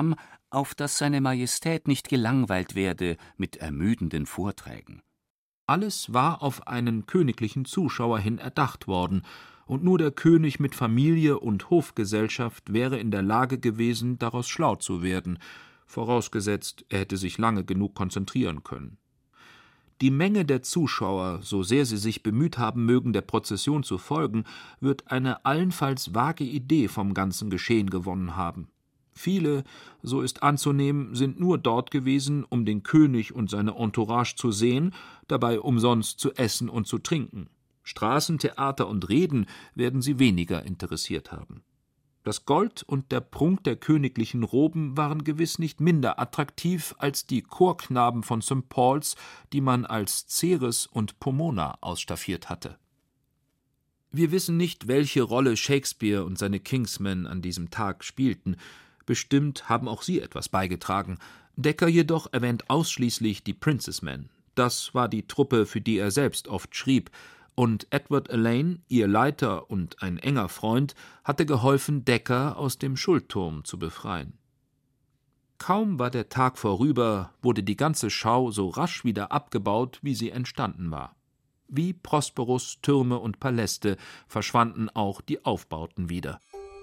auf dass seine Majestät nicht gelangweilt werde mit ermüdenden Vorträgen.
Alles war auf einen königlichen Zuschauer hin erdacht worden, und nur der König mit Familie und Hofgesellschaft wäre in der Lage gewesen, daraus schlau zu werden, vorausgesetzt, er hätte sich lange genug konzentrieren können. Die Menge der Zuschauer, so sehr sie sich bemüht haben mögen, der Prozession zu folgen, wird eine allenfalls vage Idee vom ganzen Geschehen gewonnen haben. Viele, so ist anzunehmen, sind nur dort gewesen, um den König und seine Entourage zu sehen, dabei umsonst zu essen und zu trinken. Straßentheater und Reden werden sie weniger interessiert haben. Das Gold und der Prunk der königlichen Roben waren gewiss nicht minder attraktiv als die Chorknaben von Sankt Paul's, die man als Ceres und Pomona ausstaffiert hatte. Wir wissen nicht, welche Rolle Shakespeare und seine Kingsmen an diesem Tag spielten. Bestimmt haben auch sie etwas beigetragen. Dekker jedoch erwähnt ausschließlich die Princess Men. Das war die Truppe, für die er selbst oft schrieb, und Edward Alleyne, ihr Leiter und ein enger Freund, hatte geholfen, Dekker aus dem Schuldturm zu befreien. Kaum war der Tag vorüber, wurde die ganze Schau so rasch wieder abgebaut, wie sie entstanden war. Wie Prosperus' Türme und Paläste verschwanden auch die Aufbauten wieder.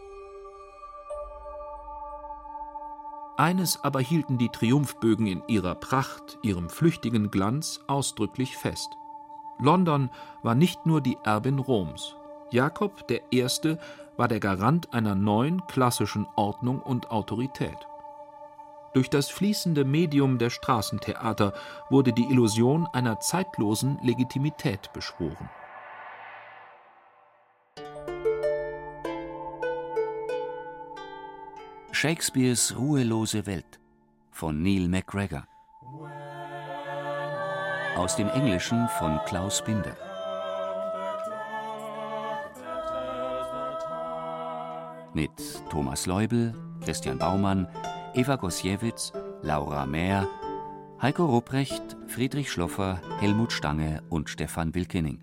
Eines aber hielten die Triumphbögen in ihrer Pracht, ihrem flüchtigen Glanz ausdrücklich fest: London war nicht nur die Erbin Roms. Jakob der Erste war der Garant einer neuen klassischen Ordnung und Autorität. Durch das fließende Medium der Straßentheater wurde die Illusion einer zeitlosen Legitimität beschworen.
Shakespeares ruhelose Welt von Neil MacGregor. Aus dem Englischen von Klaus Binder. Mit Thomas Leubel, Christian Baumann, Eva Gosiewicz, Laura Mehr, Heiko Rupprecht, Friedrich Schloffer, Helmut Stange und Stefan Wilkening.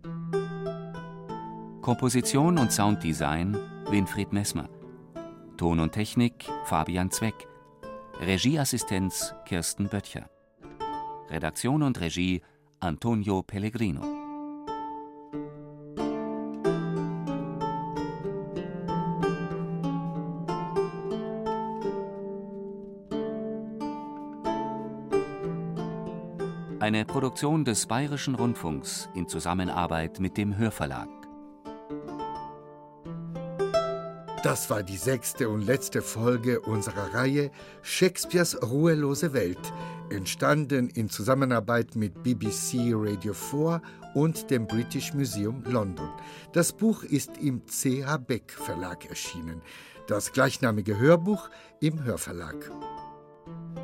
Komposition und Sounddesign Winfried Messmer. Ton und Technik Fabian Zweck. Regieassistenz Kirsten Böttcher. Redaktion und Regie Antonio Pellegrino. Eine Produktion des Bayerischen Rundfunks in Zusammenarbeit mit dem Hörverlag.
Das war die sechste und letzte Folge unserer Reihe Shakespeares ruhelose Welt, entstanden in Zusammenarbeit mit B B C Radio vier und dem British Museum London. Das Buch ist im C H Beck Verlag erschienen, das gleichnamige Hörbuch im Hörverlag.